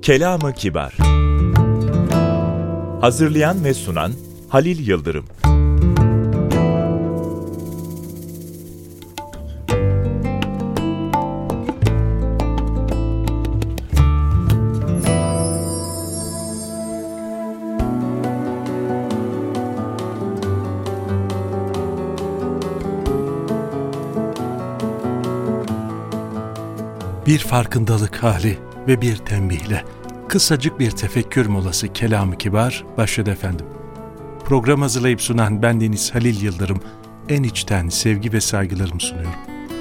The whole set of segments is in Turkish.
Kelam-ı Kibar. Hazırlayan ve sunan Halil Yıldırım. Bir farkındalık hali ve bir tembihle kısacık bir tefekkür molası Kelam-ı Kibar başladı efendim. Program hazırlayıp sunan bendeniz Halil Yıldırım, en içten sevgi ve saygılarımı sunuyorum.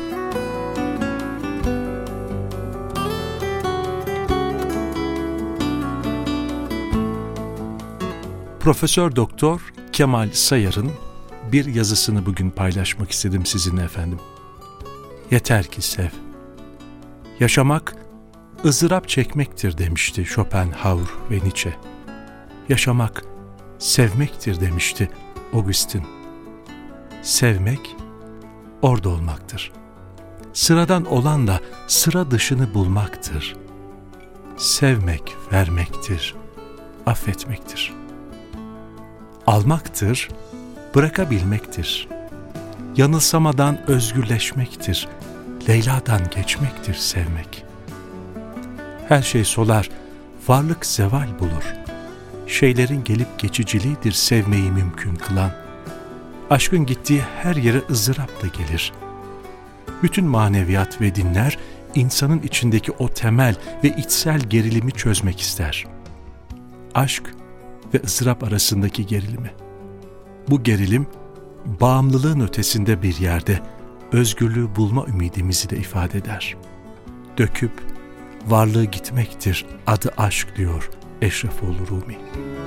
Profesör Doktor Kemal Sayar'ın bir yazısını bugün paylaşmak istedim sizinle efendim. Yeter ki sev. Yaşamak, ızdırap çekmektir demişti Schopenhauer ve Nietzsche. Yaşamak, sevmektir demişti Augustin. Sevmek, orada olmaktır. Sıradan olan da sıra dışını bulmaktır. Sevmek, vermektir, affetmektir. Almaktır, bırakabilmektir. Yanılsamadan özgürleşmektir. Leyla'dan geçmektir sevmek. Her şey solar, varlık zeval bulur. Şeylerin gelip geçiciliğidir sevmeyi mümkün kılan. Aşkın gittiği her yere ızdırap da gelir. Bütün maneviyat ve dinler insanın içindeki o temel ve içsel gerilimi çözmek ister. Aşk ve ızdırap arasındaki gerilimi. Bu gerilim bağımlılığın ötesinde bir yerde özgürlüğü bulma ümidimizi de ifade eder. Döküp varlığı gitmektir adı aşk diyor Eşrefoğlu Rumi.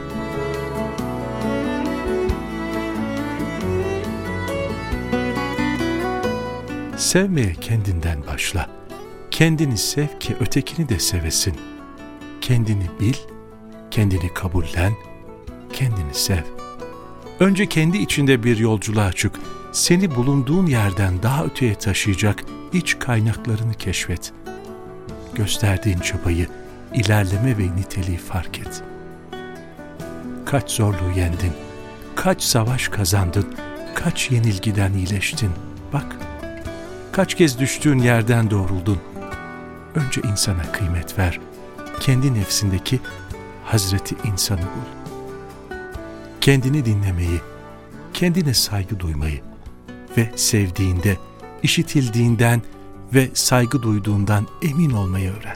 Sevmeye kendinden başla. Kendini sev ki ötekini de sevesin. Kendini bil, kendini kabullen, kendini sev. Önce kendi içinde bir yolculuğa çık. Seni bulunduğun yerden daha öteye taşıyacak iç kaynaklarını keşfet. Gösterdiğin çabayı, ilerleme ve niteliği fark et. Kaç zorluğu yendin, kaç savaş kazandın, kaç yenilgiden iyileştin. Bak, kaç kez düştüğün yerden doğruldun. Önce insana kıymet ver. Kendi nefsindeki Hazreti insanı bul. Kendini dinlemeyi, kendine saygı duymayı ve sevdiğinde, işitildiğinden ve saygı duyduğundan emin olmayı öğren.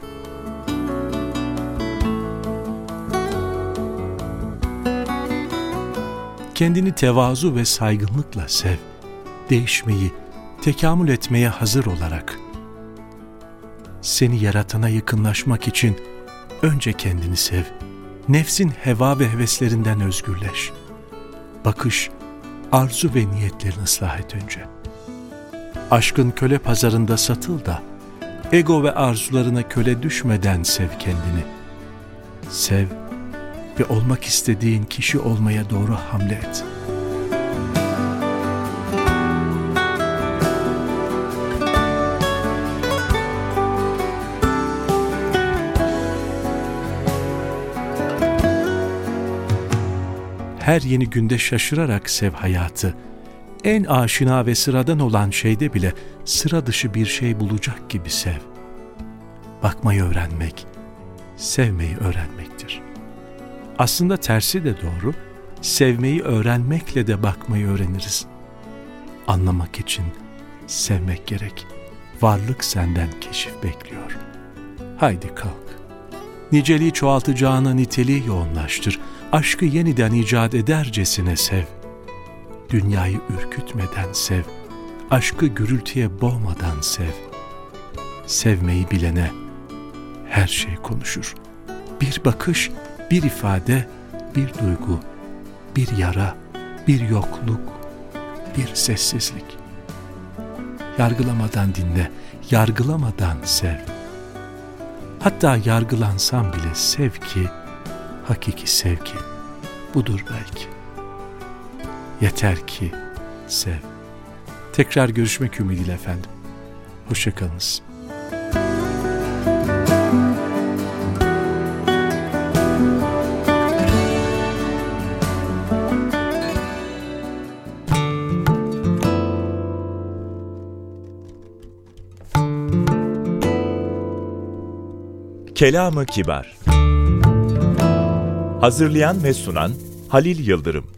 Kendini tevazu ve saygınlıkla sev. Değişmeyi, tekamül etmeye hazır olarak. Seni yaratana yakınlaşmak için önce kendini sev. Nefsin heva ve heveslerinden özgürleş. Bakış, arzu ve niyetlerini ıslah et önce. Aşkın köle pazarında satıl da, ego ve arzularına köle düşmeden sev kendini. Sev ve olmak istediğin kişi olmaya doğru hamle et. Her yeni günde şaşırarak sev hayatı. En aşina ve sıradan olan şeyde bile sıra dışı bir şey bulacak gibi sev. Bakmayı öğrenmek, sevmeyi öğrenmektir. Aslında tersi de doğru, sevmeyi öğrenmekle de bakmayı öğreniriz. Anlamak için sevmek gerek. Varlık senden keşif bekliyor. Haydi kalk. Niceliği çoğaltacağına niteliği yoğunlaştır. Aşkı yeniden icat edercesine sev. Dünyayı ürkütmeden sev. Aşkı gürültüye boğmadan sev. Sevmeyi bilene her şey konuşur. Bir bakış, bir ifade, bir duygu, bir yara, bir yokluk, bir sessizlik. Yargılamadan dinle, yargılamadan sev. Hatta yargılansam bile sev ki, hakiki sevgi budur belki. Yeter ki sev. Tekrar görüşmek ümidiyle efendim. Hoşça kalınız. Kelamı Kibar. Hazırlayan ve sunan Halil Yıldırım.